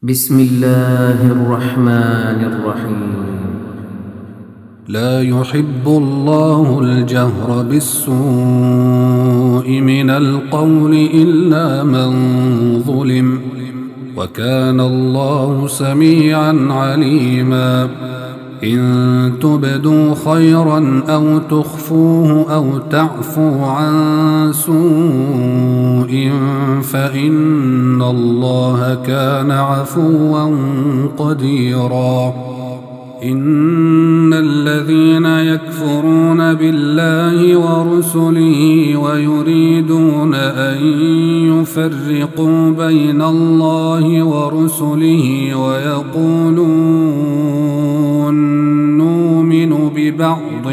بسم الله الرحمن الرحيم. لا يحب الله الجهر بالسوء من القول إلا من ظلم، وكان الله سميعا عليما. إن تبدوا خيرا أو تخفوه أو تعفوا عن سوء فإن الله كان عفوا قديرا. إن الذين يكفرون بالله ورسله ويريدون أن يفرقوا بين الله ورسله ويقولون نؤمن ببعض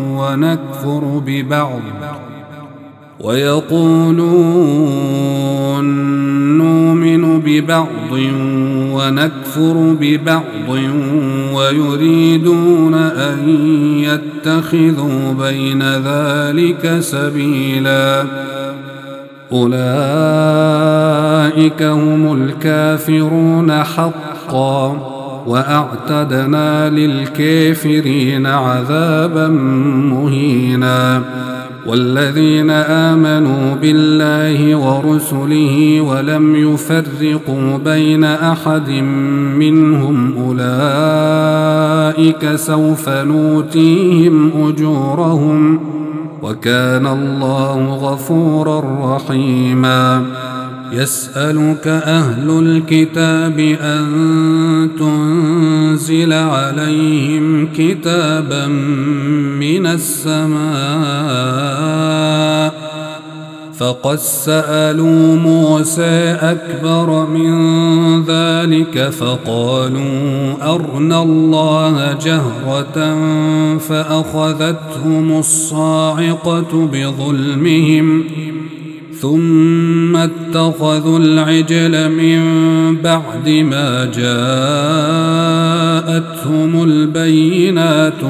ونكفر ببعض ويريدون أن يتخذوا بين ذلك سبيلا، أولئك هم الكافرون حقا، وأعتدنا للكافرين عذابا مهينا. والذين آمنوا بالله ورسله ولم يفرقوا بين أحد منهم أولئك سوف نؤتيهم أجورهم، وكان الله غفورا رحيما. يسألك أهل الكتاب أن تنزل عليهم كتابا من السماء، فقد سألوا موسى أكبر من ذلك فقالوا أرنا الله جهرة فأخذتهم الصاعقة بظلمهم، ثم اتخذوا العجل من بعد ما جاءتهم البينات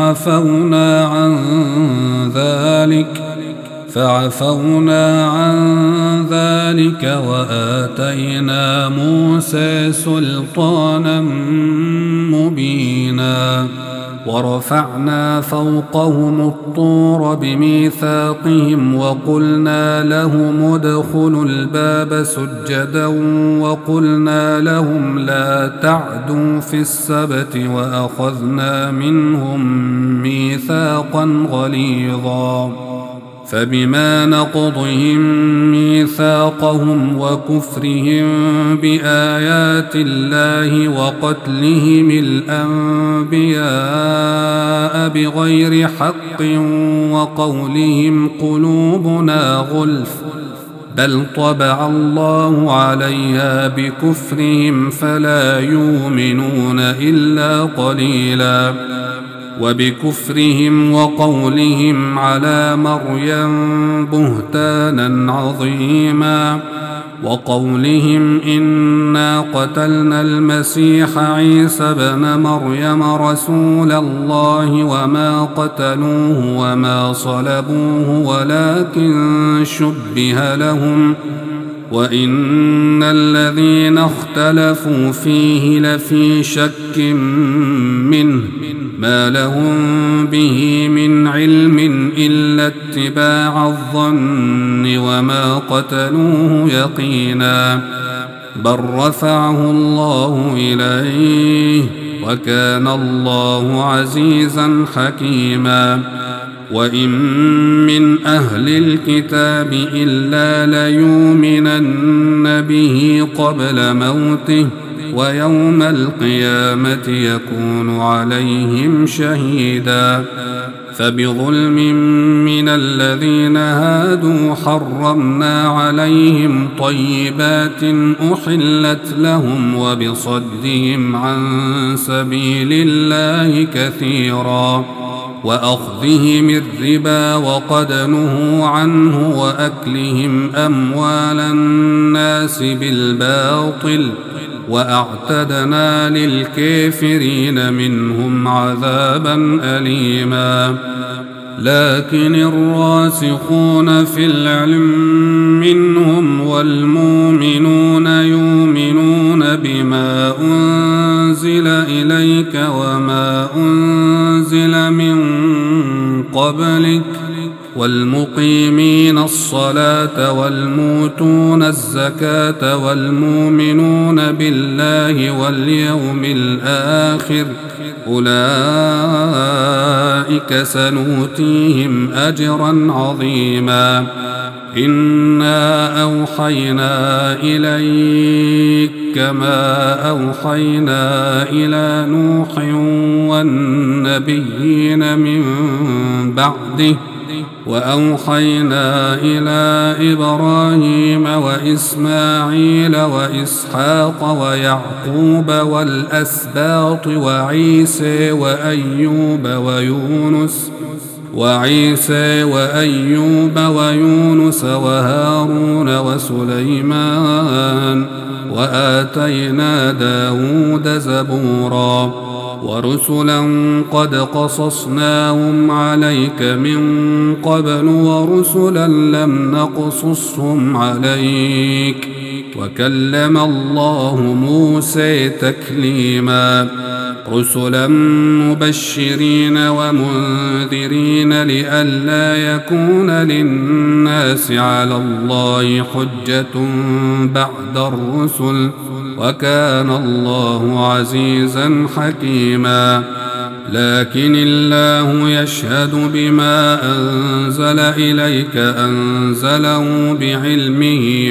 فعفونا عن ذلك وآتينا موسى سلطانا مبينا. ورفعنا فوقهم الطور بميثاقهم وقلنا لهم ادخلوا الباب سجدا وقلنا لهم لا تعدوا في السبت وأخذنا منهم ميثاقا غليظا. فبما نقضهم ميثاقهم وكفرهم بآيات الله وقتلهم الأنبياء بغير حق وقولهم قلوبنا غلف، بل طبع الله عليها بكفرهم فلا يؤمنون إلا قليلا. وبكفرهم وقولهم على مريم بهتانا عظيما، وقولهم إنا قتلنا المسيح عيسى بن مريم رسول الله وما قتلوه وما صلبوه ولكن شبه لهم، وإن الذين اختلفوا فيه لفي شك منه، ما لهم به من علم إلا اتباع الظن وما قتلوه يقينا، بل رفعه الله إليه وكان الله عزيزا حكيما. وإن من أهل الكتاب إلا ليؤمنن به قبل موته، ويوم القيامة يكون عليهم شهيدا. فبظلم من الذين هادوا حرمنا عليهم طيبات أحلت لهم وبصدهم عن سبيل الله كثيرا، وأخذهم الربا وقد نهوا عنه وأكلهم أموال الناس بالباطل، وأعتدنا للكافرين منهم عذابا أليما. لكن الراسخون في العلم منهم والمؤمنون يؤمنون بما أنزل إليك وما أنزل من قبلك والمقيمين الصلاة والموتون الزكاة والمؤمنون بالله واليوم الآخر أولئك سنؤتيهم أجرا عظيما إنا أوحينا إليك كما أوحينا إلى نوح والنبيين من بعده وأوحينا إلى إبراهيم وإسماعيل وإسحاق ويعقوب والأسباط وعيسى وأيوب ويونس وهارون وسليمان وآتينا داود زبورا ورسلا قد قصصناهم عليك من قبل ورسلا لم نقصصهم عليك وكلم الله موسى تكليما رسلا مبشرين ومنذرين لئلا يكون للناس على الله حجة بعد الرسل وكان الله عزيزا حكيما لكن الله يشهد بما أنزل إليك أنزله بعلمه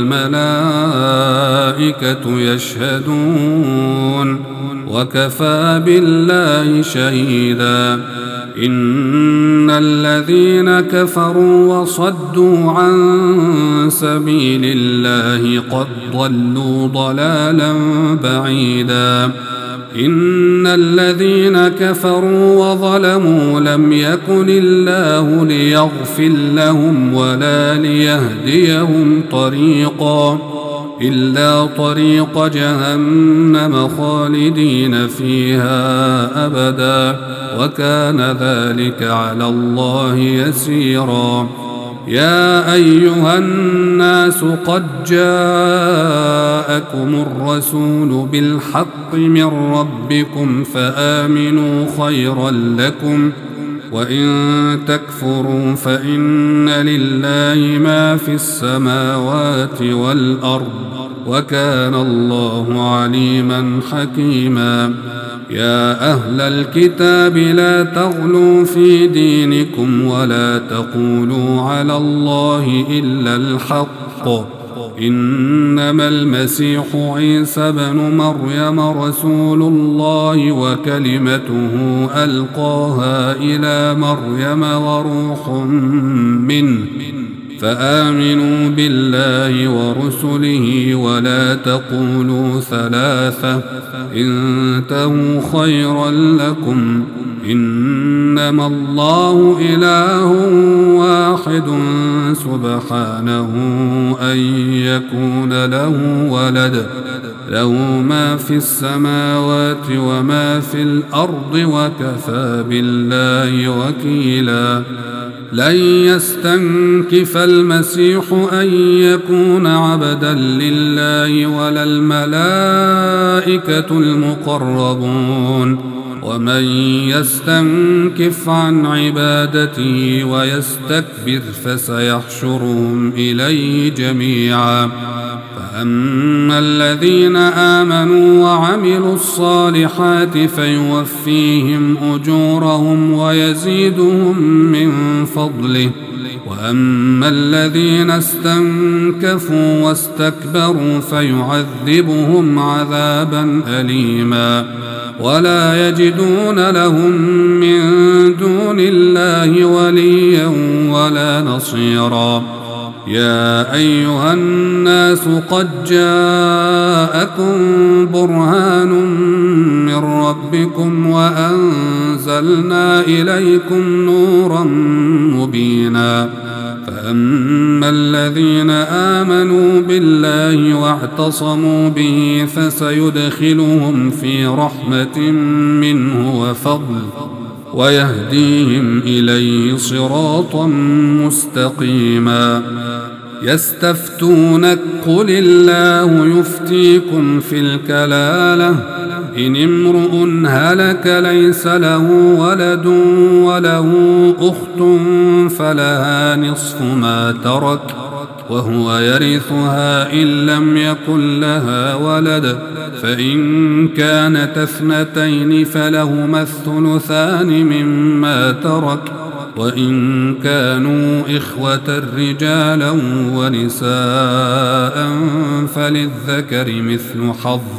والملائكة يشهدون وكفى بالله شهيدا إن الذين كفروا وصدوا عن سبيل الله قد ضلوا ضلالا بعيدا إن الذين كفروا وظلموا لم يكن الله ليغفر لهم ولا ليهديهم طريقا إلا طريق جهنم خالدين فيها أبدا وكان ذلك على الله يسيرا يا أيها الناس قد جاءكم الرسول بالحق من ربكم فآمنوا خيرا لكم وإن تكفروا فإن لله ما في السماوات والأرض وكان الله عليما حكيما يا أهل الكتاب لا تغلوا في دينكم ولا تقولوا على الله إلا الحق إنما المسيح عيسى بن مريم رسول الله وكلمته ألقاها إلى مريم وروح منه فآمنوا بالله ورسله ولا تقولوا ثلاثة انتهوا خيرا لكم إنما الله إله واحد سبحانه أن يكون له ولد له ما في السماوات وما في الأرض وكفى بالله وكيلا لن يستنكف المسيح أن يكون عبدا لله ولا الملائكة المقربون ومن يستنكف عن عبادته ويستكبر فسيحشرهم إليه جميعا فأما الذين آمنوا وعملوا الصالحات فيوفيهم أجورهم ويزيدهم من فضله وأما الذين استنكفوا واستكبروا فيعذبهم عذابا أليما ولا يجدون لهم من دون الله وليا ولا نصيرا يا أيها الناس قد جاءكم برهان من ربكم وأنزلنا إليكم نورا مبينا فأما الذين آمنوا بالله واعتصموا به فسيدخلهم في رحمة منه وفضل ويهديهم إليه صراطا مستقيما يستفتونك قل الله يفتيكم في الكلالة إن امرؤ هلك ليس له ولد وله أخت فلها نصف ما ترك وهو يرثها إن لم يكن لها ولد فإن كانت اثنتين فلهما الثلثان مما ترك وإن كانوا إخوة رجالا ونساء فللذكر مثل حظ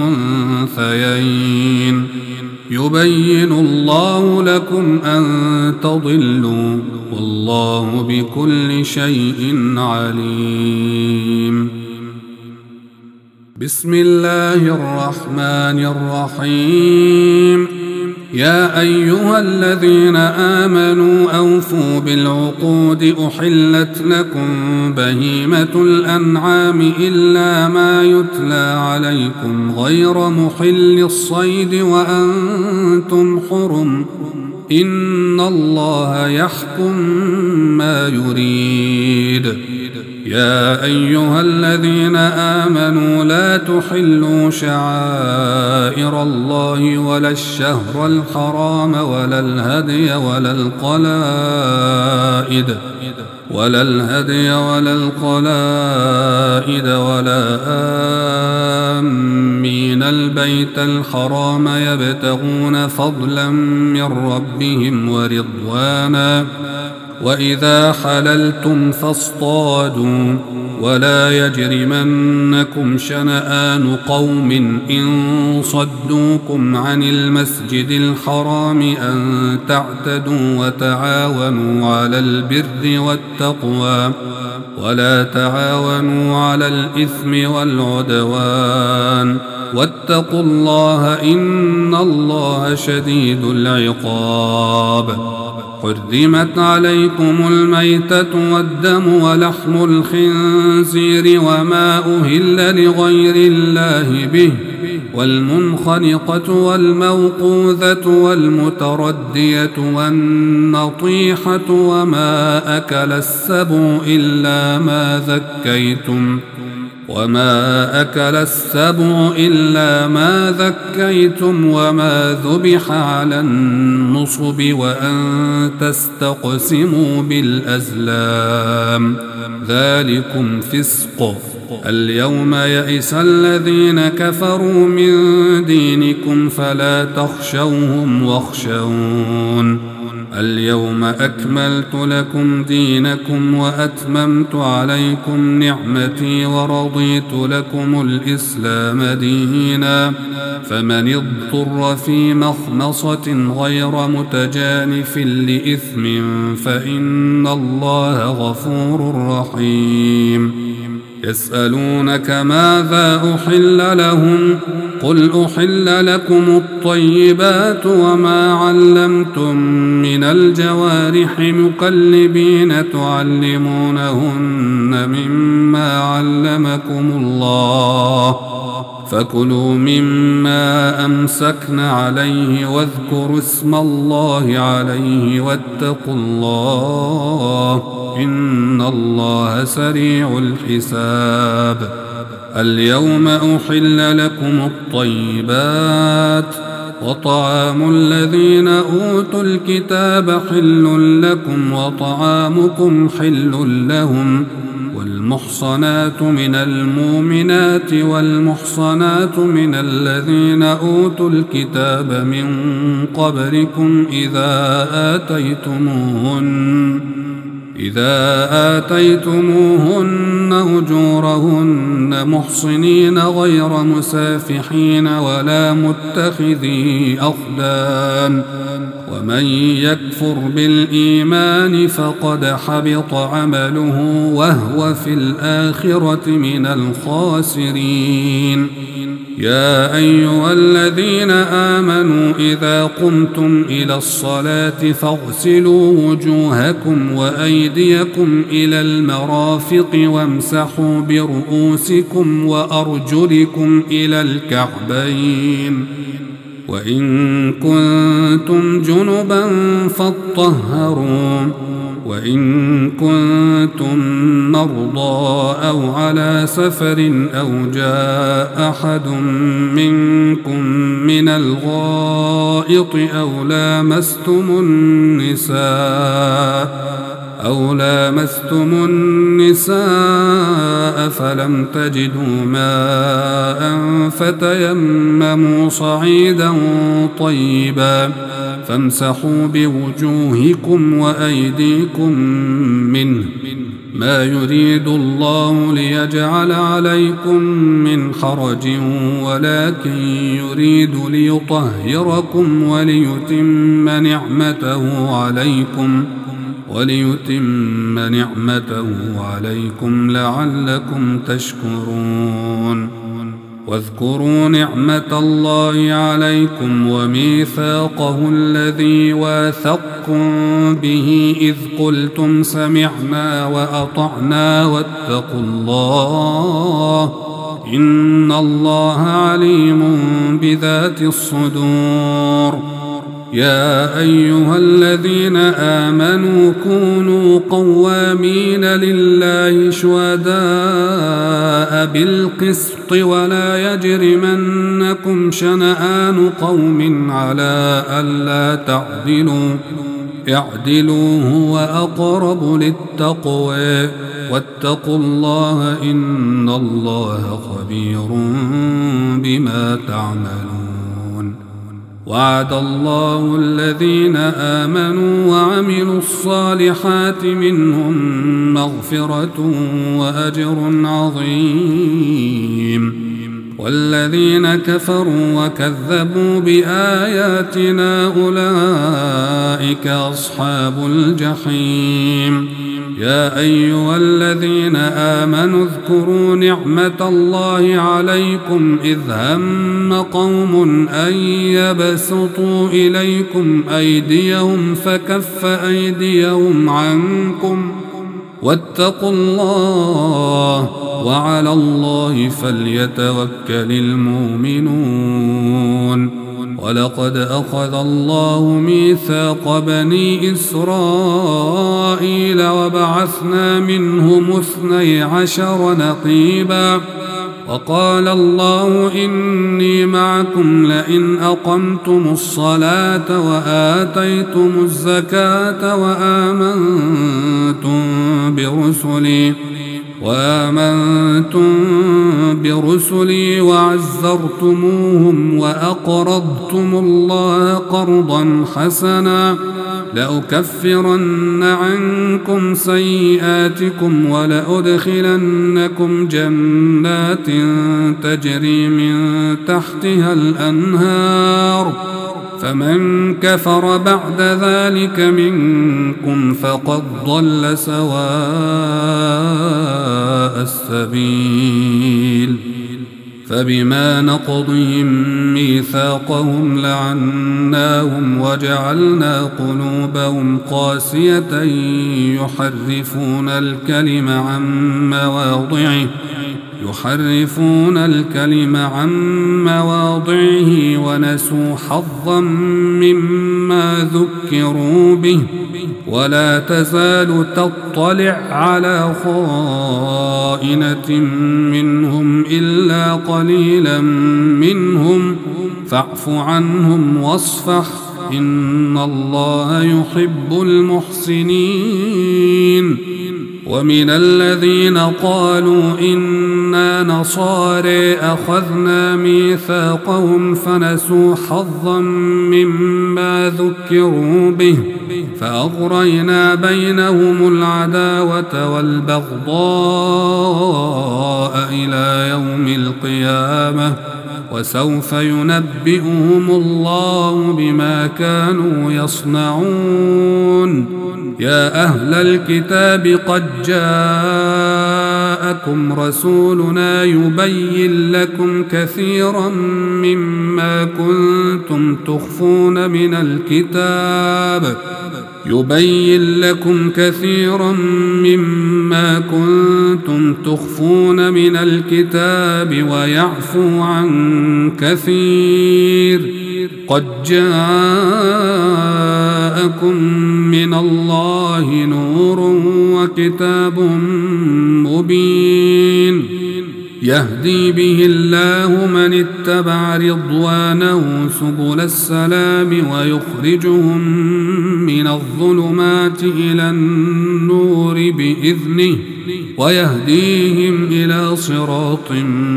الأنثيين يبين الله لكم أن تضلوا والله بكل شيء عليم. بسم الله الرحمن الرحيم. يا أيها الذين آمنوا أوفوا بالعقود أحلت لكم بهيمة الأنعام إلا ما يتلى عليكم غير محل الصيد وأنتم حرم إن الله يحكم ما يريد. يا أيها الذين آمنوا لا تحلوا شعائر الله ولا الشهر الحرام ولا الهدي ولا القلائد ولا آمين البيت الحرام يبتغون فضلا من ربهم ورضوانا وإذا حللتم فاصطادوا ولا يجرمنكم شنآن قوم إن صدوكم عن المسجد الحرام أن تعتدوا وتعاونوا على البر والتقوى ولا تعاونوا على الإثم والعدوان واتقوا الله إن الله شديد العقاب. حرمت عليكم الميتة والدم ولحم الخنزير وما أهل لغير الله به والمنخنقة والموقوذة والمتردية والنطيحة وما أكل السبع إلا ما ذكيتم وما ذبح على النصب وأن تستقسموا بالأزلام ذلكم فسق. اليوم يئس الذين كفروا من دينكم فلا تخشوهم واخشون. اليوم أكملت لكم دينكم وأتممت عليكم نعمتي ورضيت لكم الإسلام دينا فمن اضطر في مخمصة غير متجانف لإثم فإن الله غفور رحيم. يسألونك ماذا أحل لهم قل أحل لكم الطيبات وما علمتم من الجوارح مكلبين تعلمونهن مما علمكم الله فكلوا مما أمسكن عليه واذكروا اسم الله عليه واتقوا الله إن الله سريع الحساب. اليوم أحل لكم الطيبات وطعام الذين أوتوا الكتاب حل لكم وطعامكم حل لهم والمحصنات من المؤمنات والمحصنات من الذين أوتوا الكتاب من قبلكم إذا آتيتموهن أجورهن محصنين غير مسافحين ولا متخذي أخدان ومن يكفر بالإيمان فقد حبط عمله وهو في الآخرة من الخاسرين. يا أيها الذين آمنوا إذا قمتم إلى الصلاة فاغسلوا وجوهكم وأيديكم إلى المرافق وامسحوا برؤوسكم وأرجلكم إلى الكعبين وإن كنتم جنبا فاطهروا وإن كنتم مرضى أو على سفر أو جاء أحد منكم من الغائط أو لامستم النساء فلم تجدوا ماء فتيمموا صعيدا طيبا فامسحوا بوجوهكم وأيديكم منه ما يريد الله ليجعل عليكم من حرج ولكن يريد ليطهركم وليتم نعمته عليكم لعلكم تشكرون واذكروا نعمة الله عليكم وميثاقه الذي واثقكم به إذ قلتم سمعنا وأطعنا واتقوا الله إن الله عليم بذات الصدور يا أيها الذين آمنوا كونوا قوامين لله شهداء بالقسط ولا يجرمنكم شنآن قوم على ألا تعدلوا اعدلوا هو أقرب للتقوى واتقوا الله إن الله خبير بما تعملون وعد الله الذين آمنوا وعملوا الصالحات منهم مغفرة وأجر عظيم والذين كفروا وكذبوا بآياتنا أولئك أصحاب الجحيم يا أيها الذين آمنوا اذكروا نعمة الله عليكم إذ هم قوم أن يبسطوا إليكم أيديهم فكف أيديهم عنكم واتقوا الله وعلى الله فليتوكل المؤمنون ولقد أخذ الله ميثاق بني إسرائيل وبعثنا منهم 12 نقيبا وقال الله إني معكم لئن أقمتم الصلاة وآتيتم الزكاة وآمنتم برسلي وعزرتموهم وأقرضتم الله قرضا حسنا لأكفرن عنكم سيئاتكم ولأدخلنكم جنات تجري من تحتها الأنهار فمن كفر بعد ذلك منكم فقد ضل سواء السبيل فبما نقضهم ميثاقهم لعناهم وجعلنا قلوبهم قاسية يحرفون الكلم عن مواضعه ونسوا حظا مما ذكروا به ولا تزال تطلع على خائنة منهم إلا قليلا منهم فاعف عنهم واصفح إن الله يحب المحسنين ومن الذين قالوا إنا نصارى أخذنا ميثاقهم فنسوا حظا مما ذكروا به فأغرينا بينهم العداوة والبغضاء إلى يوم القيامة وسوف ينبئهم الله بما كانوا يصنعون يا أهل الكتاب قد جاءتكم جاءكم رسولنا يبين لكم كثيرا مما كنتم تخفون من الكتاب ويعفو عن كثير. قد جاءكم من الله نور وكتاب مبين يهدي به الله من اتبع رضوانه سبل السلام ويخرجهم من الظلمات إلى النور بإذنه ويهديهم إلى صراط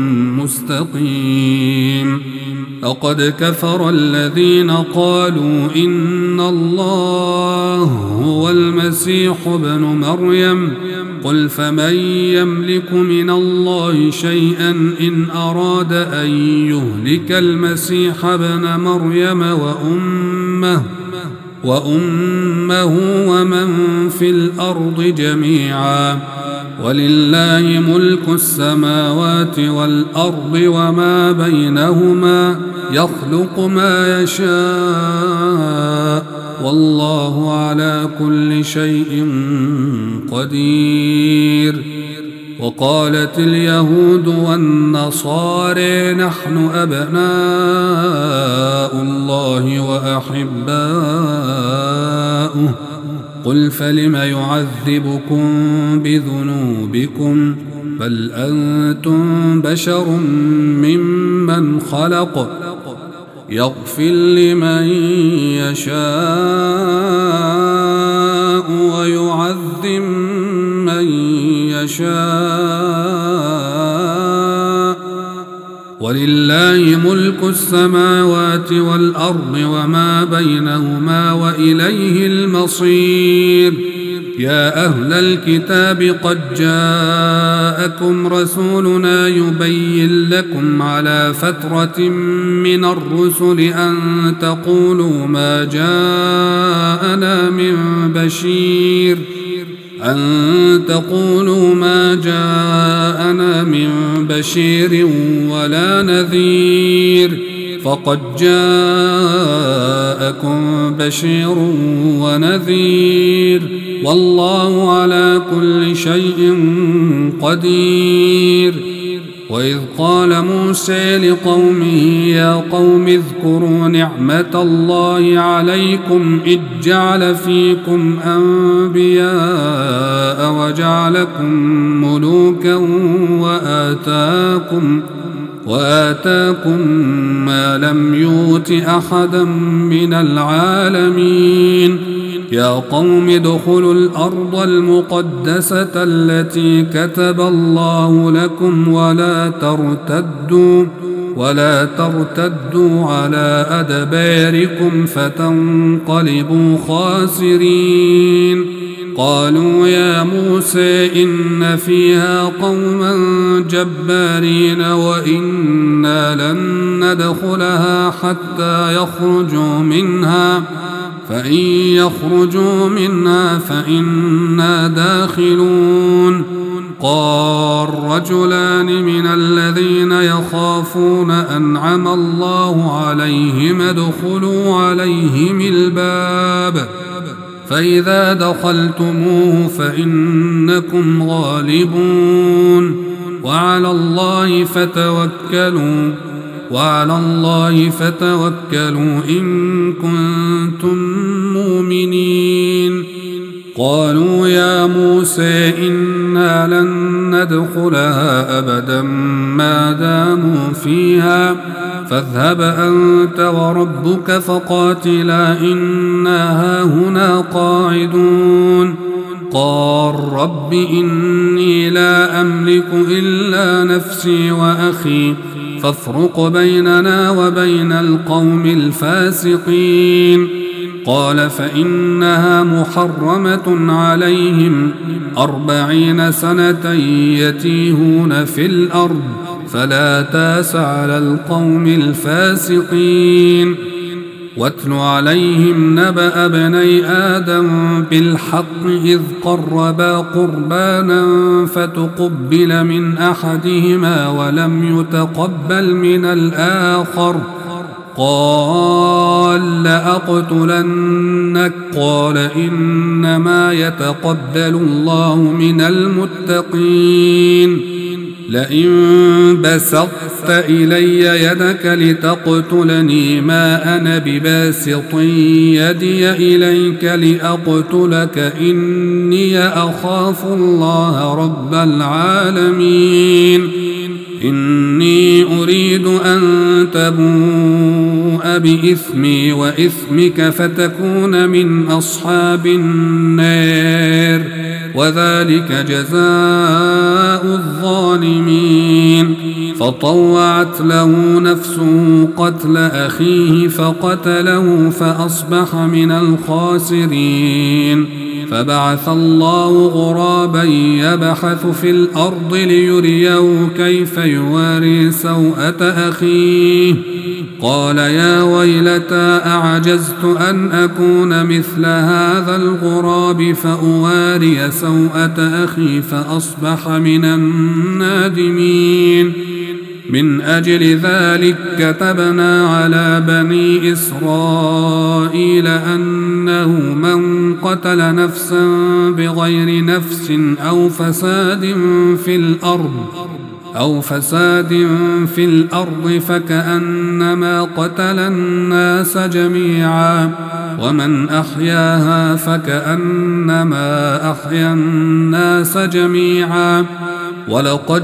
مستقيم. لقد كفر الذين قالوا إن الله هو المسيح ابن مريم قل فمن يملك من الله شيئا إن أراد أن يهلك المسيح ابن مريم وأمه ومن في الأرض جميعا ولله ملك السماوات والأرض وما بينهما يخلق ما يشاء والله على كل شيء قدير. وقالت اليهود والنصارى نحن أبناء الله وأحباؤه قل فلم يعذبكم بذنوبكم بل أنتم بشر ممن خلق يغفر لمن يشاء ويعذب من يشاء ولله ملك السماوات والأرض وما بينهما وإليه المصير. يا أهل الكتاب قد جاءكم رسولنا يبين لكم على فترة من الرسل أن تقولوا ما جاءنا من بشير ولا نذير فقد جاءكم بشير ونذير والله على كل شيء قدير. وإذ قال موسى لقومه يا قوم اذكروا نعمة الله عليكم إذ جعل فيكم أنبياء وجعلكم ملوكا وآتاكم ما لم يؤت أحدا من العالمين. يا قوم ادخلوا الأرض المقدسة التي كتب الله لكم ولا ترتدوا على أدباركم فتنقلبوا خاسرين. قالوا يا موسى إن فيها قوما جبارين وإنا لن ندخلها حتى يخرجوا منها فإن يخرجوا منها فإنا داخلون. قال رجلان من الذين يخافون أنعم الله عليهم ادخلوا عليهم الباب فإذا دخلتموه فإنكم غالبون وعلى الله فتوكلوا إن كنتم مؤمنين. قالوا يا موسى إنا لن ندخلها أبدا ما داموا فيها فاذهب أنت وربك فقاتلا إنا هاهنا قاعدون. قال رب إني لا أملك إلا نفسي وأخي فافرق بيننا وبين القوم الفاسقين. قال فإنها محرمة عليهم 40 سنة يتيهون في الأرض فلا تاس على القوم الفاسقين. واتل عليهم نبأ ابني آدم بالحق إذ قربا قربانا فتقبل من أحدهما ولم يتقبل من الآخر قال لأقتلنك قال إنما يتقبل الله من المتقين لئن بسطت إلي يدك لتقتلني ما أنا بباسط يدي إليك لأقتلك إني أخاف الله رب العالمين إني أريد أن تبوء بإثمي وإثمك فتكون من أصحاب النار وذلك جزاء الظالمين فطوعت له نفسه قتل أخيه فقتله فأصبح من الخاسرين فبعث الله غرابا يبحث في الأرض ليريه كيف يواري سوءة أخيه قال يا ويلتى أعجزت أن أكون مثل هذا الغراب فأواري سوءة أخي فأصبح من النادمين من أجل ذلك كتبنا على بني إسرائيل أنه من قتل نفسا بغير نفس أو فساد في الأرض فكأنما قتل الناس جميعا ومن أحياها فكأنما أحيا الناس جميعا ولقد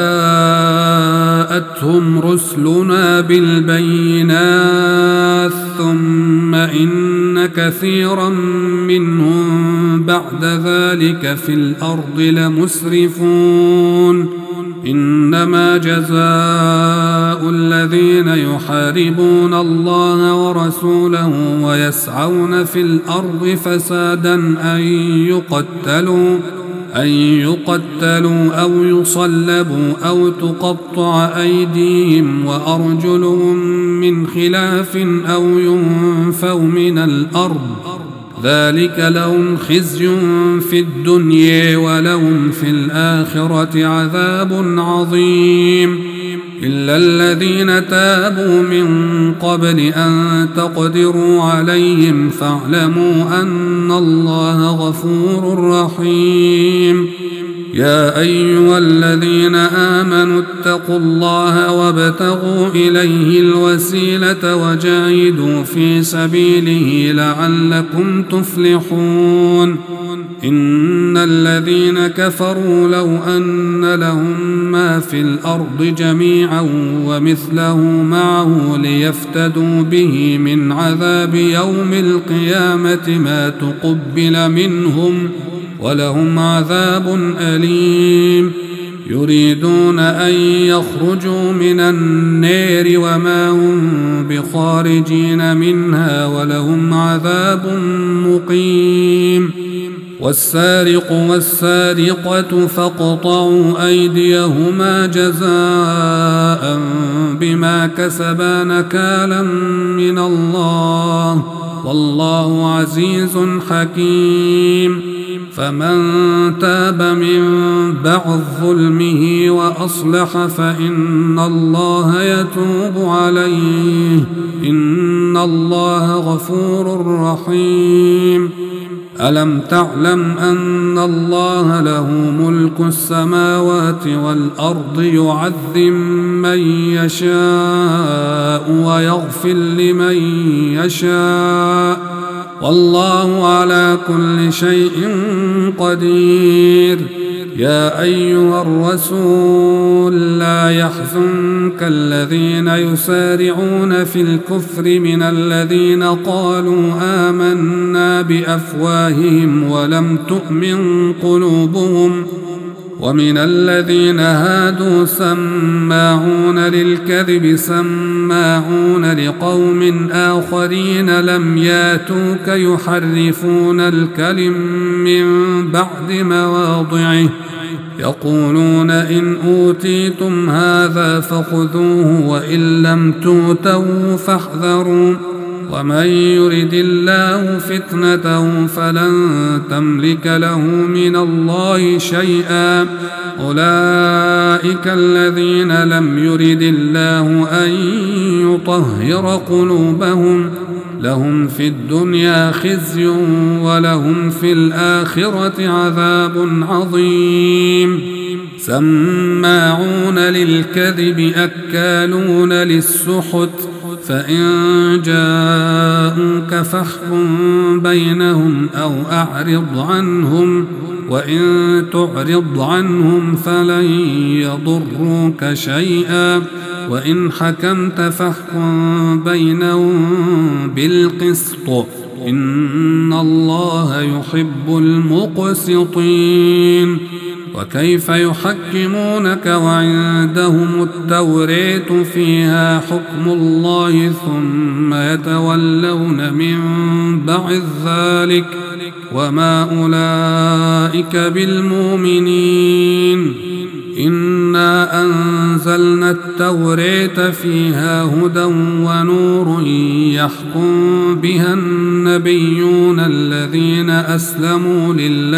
جاءتهم رسلنا بالبينات ثم إن كثيرا منهم بعد ذلك في الأرض لمسرفون إنما جزاء الذين يحاربون الله ورسوله ويسعون في الأرض فسادا أن يقتلوا أو يصلبوا أو تقطع أيديهم وأرجلهم من خلاف أو ينفوا من الأرض ذلك لهم خزي في الدنيا ولهم في الآخرة عذاب عظيم إلا الذين تابوا من قبل أن تقدروا عليهم فاعلموا أن الله غفور رحيم يا أيها الذين آمنوا اتقوا الله وابتغوا إليه الوسيلة وجاهدوا في سبيله لعلكم تفلحون إن الذين كفروا لو أن لهم ما في الأرض جميعا ومثله معه ليفتدوا به من عذاب يوم القيامة ما تقبل منهم ولهم عذاب أليم يريدون أن يخرجوا من النار وما هم بخارجين منها ولهم عذاب مقيم والسارق والسارقة فاقطعوا أيديهما جزاء بما كسبا نكالا من الله والله عزيز حكيم فمن تاب من بعد ظلمه وأصلح فإن الله يتوب عليه إن الله غفور رحيم ألم تعلم أن الله له ملك السماوات والأرض يعذب من يشاء ويغفر لمن يشاء والله على كل شيء قدير يا أيها الرسول لا يحزنك الذين يسارعون في الكفر من الذين قالوا آمنا بأفواههم ولم تؤمن قلوبهم ومن الذين هادوا سماعون للكذب سماعون لقوم آخرين لم ياتوك يحرفون الكلم من بعد مواضعه يقولون إن أوتيتم هذا فخذوه وإن لم تؤتوا فاحذروا ومن يرد الله فتنته فلن تملك له من الله شيئا أولئك الذين لم يرد الله أن يطهر قلوبهم لهم في الدنيا خزي ولهم في الآخرة عذاب عظيم سماعون للكذب أكالون للسحت فإن جاءوك فاحكم بينهم أو أعرض عنهم وإن تعرض عنهم فلن يضروك شيئا وإن حكمت فاحكم بينهم بالقسط إن الله يحب المقسطين وكيف يحكمونك وعندهم التوراة فيها حكم الله ثم يتولون من بعد ذلك وما أولئك بالمؤمنين إنا أنزلنا التوراة فيها هدى ونور يحكم بها النبيون الذين أسلموا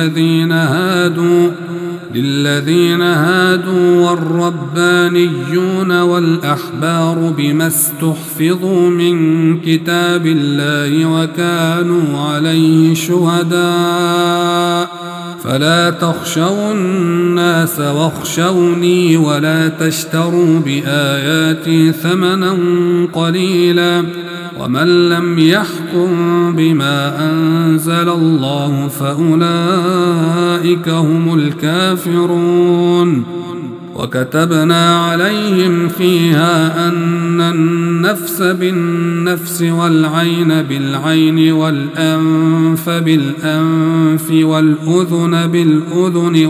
للذين هادوا والربانيون والأحبار بما استحفظوا من كتاب الله وكانوا عليه شهداء فلا تخشوا الناس واخشوني ولا تشتروا بآياتي ثمنا قليلا ومن لم يحكم بما أنزل الله فأولئك هم الكافرون وكتبنا عليهم فيها أن النفس بالنفس والعين بالعين والأنف بالأنف والأذن بالأذن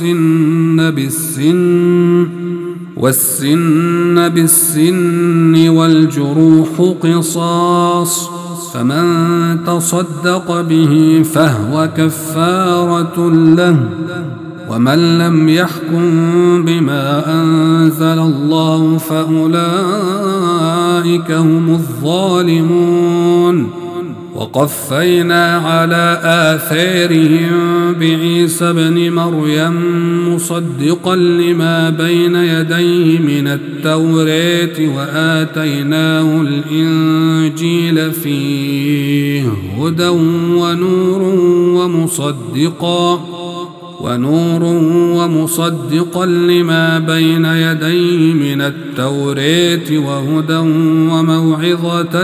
والسن بالسن والجروح قصاص فمن تصدق به فهو كفارة له ومن لم يحكم بما أنزل الله فأولئك هم الظالمون وقفينا على آثارهم بعيسى ابن مريم مصدقا لما بين يديه من التوراة وآتيناه الإنجيل فيه هدى ونور ومصدقا لما بين يديه من التوراة وهدى وموعظة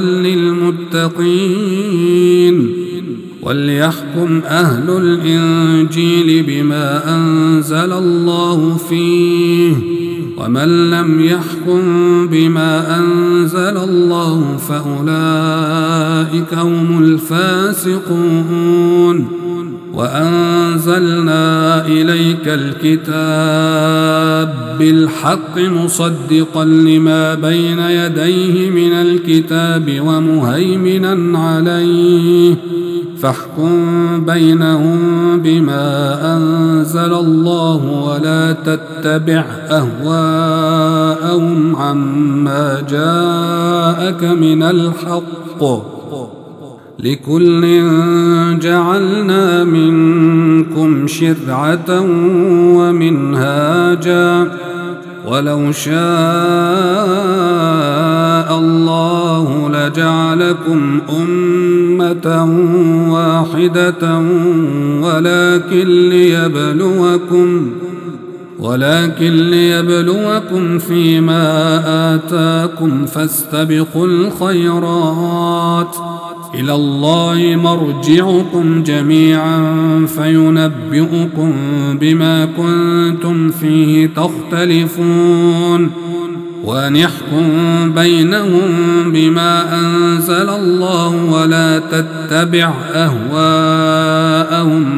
للمتقين وليحكم أهل الإنجيل بما أنزل الله فيه ومن لم يحكم بما أنزل الله فأولئك هم الفاسقون وأنزلنا إليك الكتاب بالحق مصدقا لما بين يديه من الكتاب ومهيمنا عليه فاحكم بينهم بما أنزل الله ولا تتبع أهواءهم عما جاءك من الحق لكل جعلنا منكم شرعة ومنهاجا ولو شاء الله لجعلكم أمة واحدة ولكن ليبلوكم فيما آتاكم فاستبقوا الخيرات إلى الله مرجعكم جميعا فينبئكم بما كنتم فيه تختلفون وأن يحكم بينهم بما أنزل الله ولا تتبع أهواءهم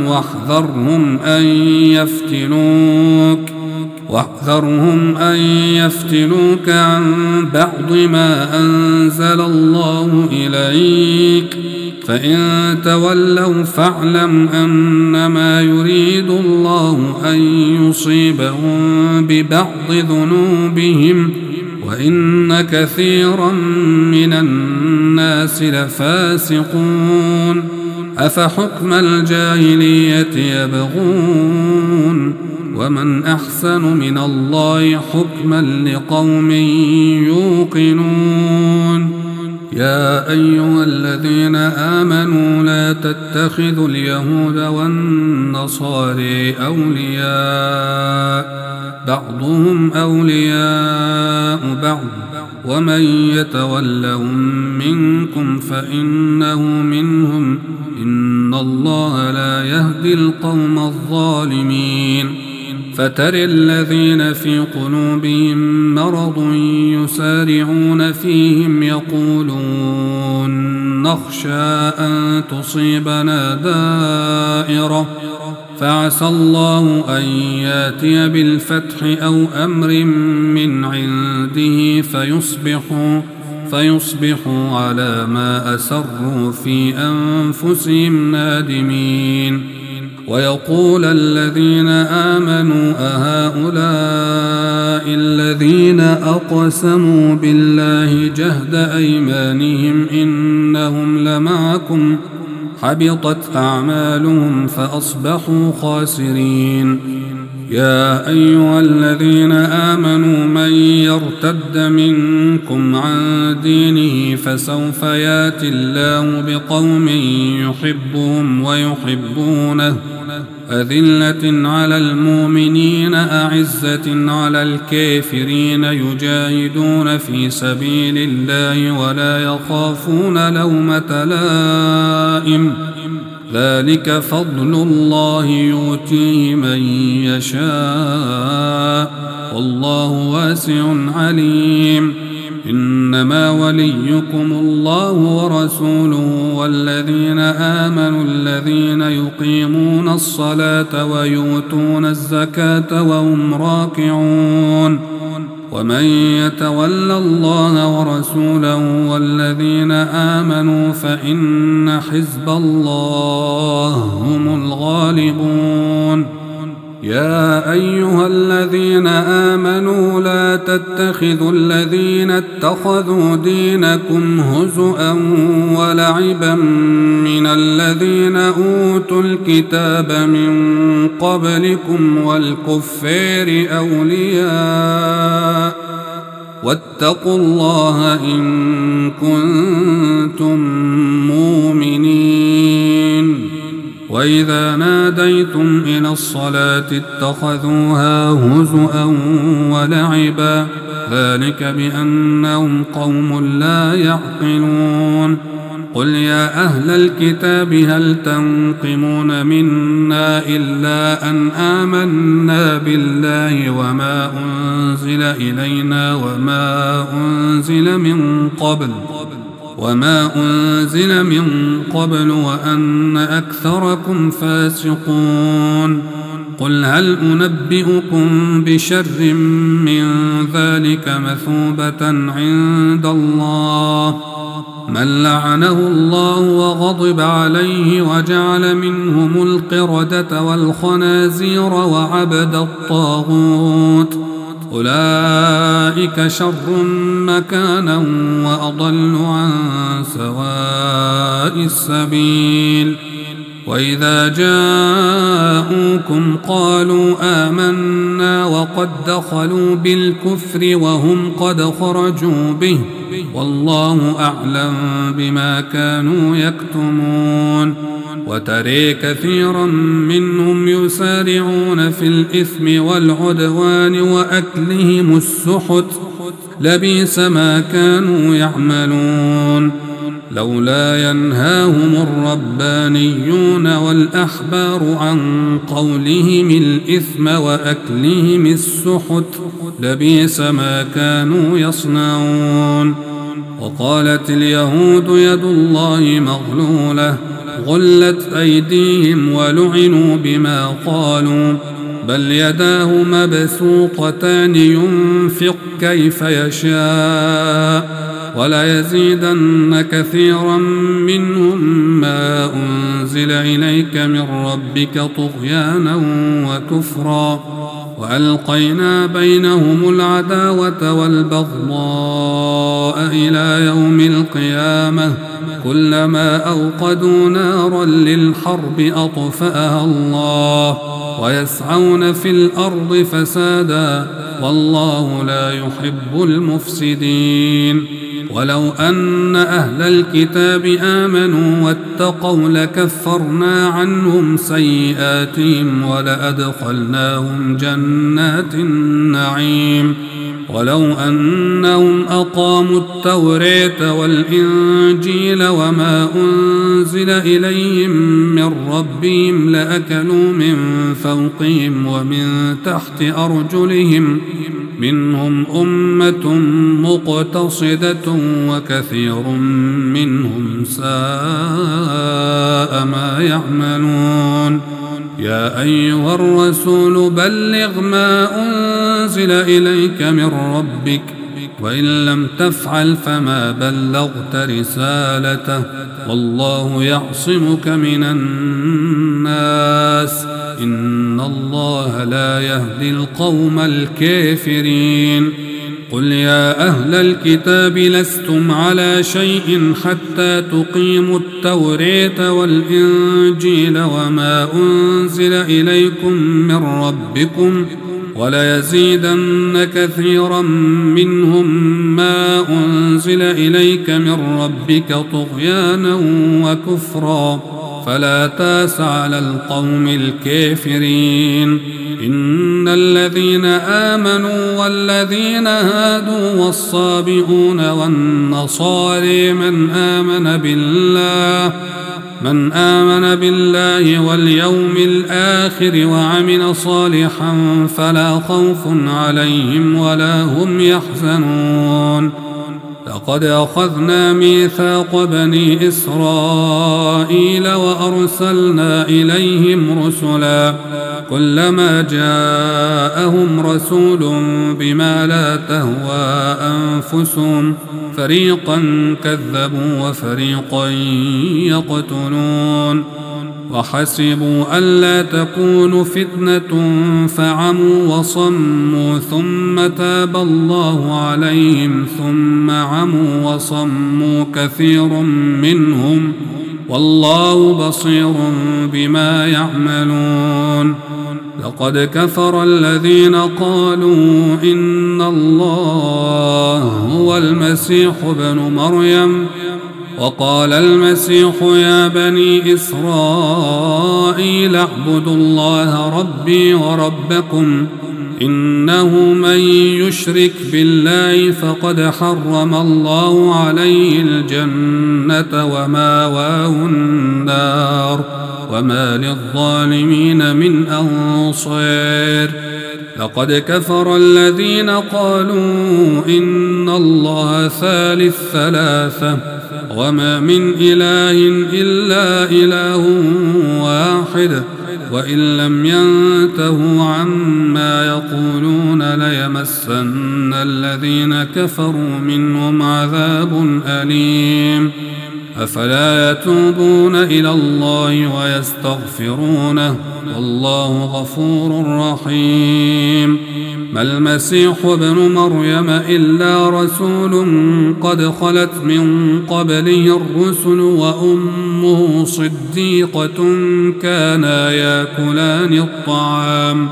واحذرهم أن يفتنوك عن بعض ما أنزل الله إليك فإن تولوا فاعلم أنما يريد الله أن يصيبهم ببعض ذنوبهم وإن كثيرا من الناس لفاسقون أفحكم الجاهلية يبغون ومن أحسن من الله حكما لقوم يوقنون يا أيها الذين آمنوا لا تتخذوا اليهود والنصارى أولياء بعضهم أولياء بعض ومن يتولهم منكم فإنه منهم إن الله لا يهدي القوم الظالمين فترى الذين في قلوبهم مرض يسارعون فيهم يقولون نخشى أن تصيبنا دائرة فعسى الله أن ياتي بالفتح أو أمر من عنده فيصبحوا على ما أسروا في أنفسهم نادمين ويقول الذين آمنوا أهؤلاء الذين أقسموا بالله جهد أيمانهم إنهم لمعكم حبطت أعمالهم فأصبحوا خاسرين يا أيها الذين آمنوا من يرتد منكم عن دينه فسوف ياتي الله بقوم يحبهم ويحبونه أذلة على المؤمنين أعزة على الكافرين يجاهدون في سبيل الله ولا يخافون لومة لائم ذلك فضل الله يؤتيه من يشاء والله واسع عليم إنما وليكم الله ورسوله والذين آمنوا الذين يقيمون الصلاة ويؤتون الزكاة وهم راكعون ومن يتول الله ورسوله والذين آمنوا فإن حزب الله هم الغالبون يا أيها الذين آمنوا لا تتخذوا الذين اتخذوا دينكم هزؤا ولعبا من الذين أوتوا الكتاب من قبلكم والكفار أولياء واتقوا الله إن كنتم مؤمنين وإذا ناديتم إلى الصلاة اتخذوها هزؤا ولعبا ذلك بأنهم قوم لا يعقلون قل يا أهل الكتاب هل تنقمون منا إلا أن آمنا بالله وما أنزل إلينا وما أنزل من قبل وأن أكثركم فاسقون قل هل أنبئكم بشر من ذلك مثوبة عند الله من لعنه الله وغضب عليه وجعل منهم القردة والخنازير وعبد الطاغوت أولئك شر مكانا وأضل عن سواء السبيل وإذا جاءوكم قالوا آمنا وقد دخلوا بالكفر وهم قد خرجوا به والله أعلم بما كانوا يكتمون وترى كثيرا منهم يسارعون في الإثم والعدوان وأكلهم السحت لبئس ما كانوا يعملون لولا ينهاهم الربانيون والأحبار عن قولهم الإثم وأكلهم السحت لبئس ما كانوا يصنعون وقالت اليهود يد الله مغلولة غلت أيديهم ولعنوا بما قالوا بل يداه مبسوطتان ينفق كيف يشاء ولا يزيدن كثيرا منهم ما أنزل إليك من ربك طغيانا وكفرا وألقينا بينهم العداوة والبغضاء إلى يوم القيامة كلما أوقدوا نارا للحرب أطفأها الله ويسعون في الأرض فسادا والله لا يحب المفسدين. ولو أن أهل الكتاب آمنوا واتقوا لكفرنا عنهم سيئاتهم ولأدخلناهم جنات النعيم. ولو أنهم أقاموا التوراة والإنجيل وما أنزل إليهم من ربهم لأكلوا من فوقهم ومن تحت أرجلهم منهم أمة مقتصدة وكثير منهم ساء ما يعملون. يا أيها الرسول بلغ ما أنزل إليك من ربك وإن لم تفعل فما بلغت رسالته والله يعصمك من الناس إن الله لا يهدي القوم الكافرين. قل يا أهل الكتاب لستم على شيء حتى تقيموا التوراة والإنجيل وما أنزل إليكم من ربكم وليزيدن كثيرا منهم ما أنزل إليك من ربك طغيانا وكفرا فلا تاس على القوم الكافرين. إن الذين آمنوا والذين هادوا والصابئون والنصارى من آمن بالله واليوم الآخر وعمل صالحا فلا خوف عليهم ولا هم يحزنون. لقد أخذنا ميثاق بني إسرائيل وأرسلنا إليهم رسلا كلما جاءهم رسول بما لا تهوى أنفسهم فريقا كذبوا وفريقا يقتلون. وحسبوا ألا تكون فتنة فعموا وصموا ثم تاب الله عليهم ثم عموا وصموا كثير منهم والله بصير بما يعملون. لقد كفر الذين قالوا إن الله هو المسيح ابن مريم وقال المسيح يا بني إسرائيل اعبدوا الله ربي وربكم إنه من يشرك بالله فقد حرم الله عليه الجنة وماواه النار وما للظالمين من أنصير. لقد كفر الذين قالوا إن الله ثالث ثلاثة وما من إله إلا إله واحد وإن لم ينتهوا عما يقولون ليمسن الذين كفروا منهم عذاب أليم. أفلا يتوبون إلى الله ويستغفرونه والله غفور رحيم. ما المسيح ابن مريم إلا رسول قد خلت من قبله الرسل وأمه صديقة كانا يأكلان الطعام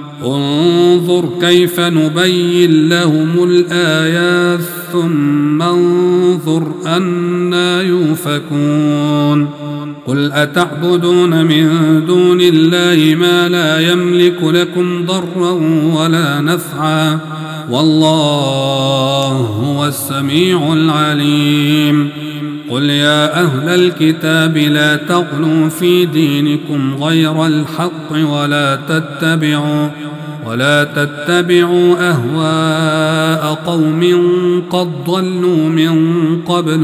انظر كيف نبين لهم الآيات ثم انظر أنى يؤفكون. قل أتعبدون من دون الله ما لا يملك لكم ضرا ولا نفعا والله هو السميع العليم. قل يا أهل الكتاب لا تغلوا في دينكم غير الحق ولا تتبعوا أهواء قوم قد ضلوا من قبل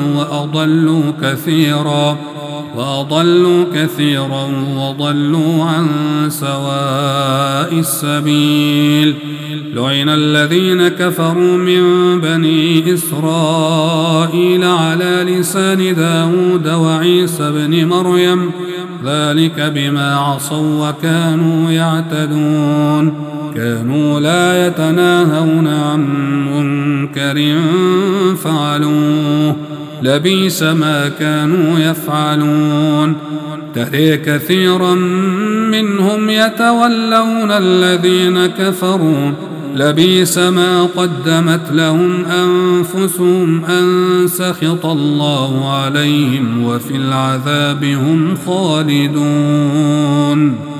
وأضلوا كثيرا وضلوا عن سواء السبيل. لعن الذين كفروا من بني إسرائيل على لسان داود وعيسى بن مريم ذلك بما عصوا وكانوا يعتدون. كانوا لا يتناهون عن منكر فعلوه لبئس ما كانوا يفعلون ترى كثيرا منهم يتولون الذين كفروا لبئس ما قدمت لهم أنفسهم أن سخط الله عليهم وفي العذاب هم خالدون